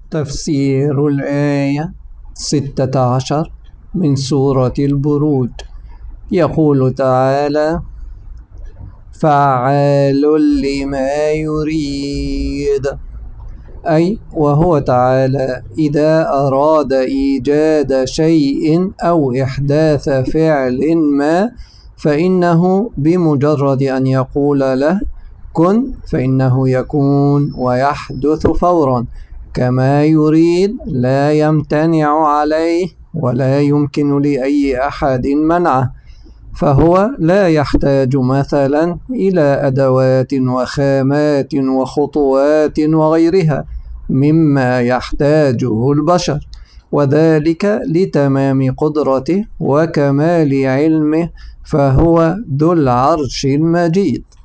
تفسير الآية 16 من سورة البروج. يقول تعالى: فعال لما يريد، أي وهو تعالى إذا أراد إيجاد شيء أو إحداث فعل ما فإنه بمجرد أن يقول له كن فإنه يكون ويحدث فورا كما يريد، لا يمتنع عليه ولا يمكن لأي أحد منعه، فهو لا يحتاج مثلا إلى أدوات وخامات وخطوات وغيرها مما يحتاجه البشر، وذلك لتمام قدرته وكمال علمه، فهو ذو العرش المجيد.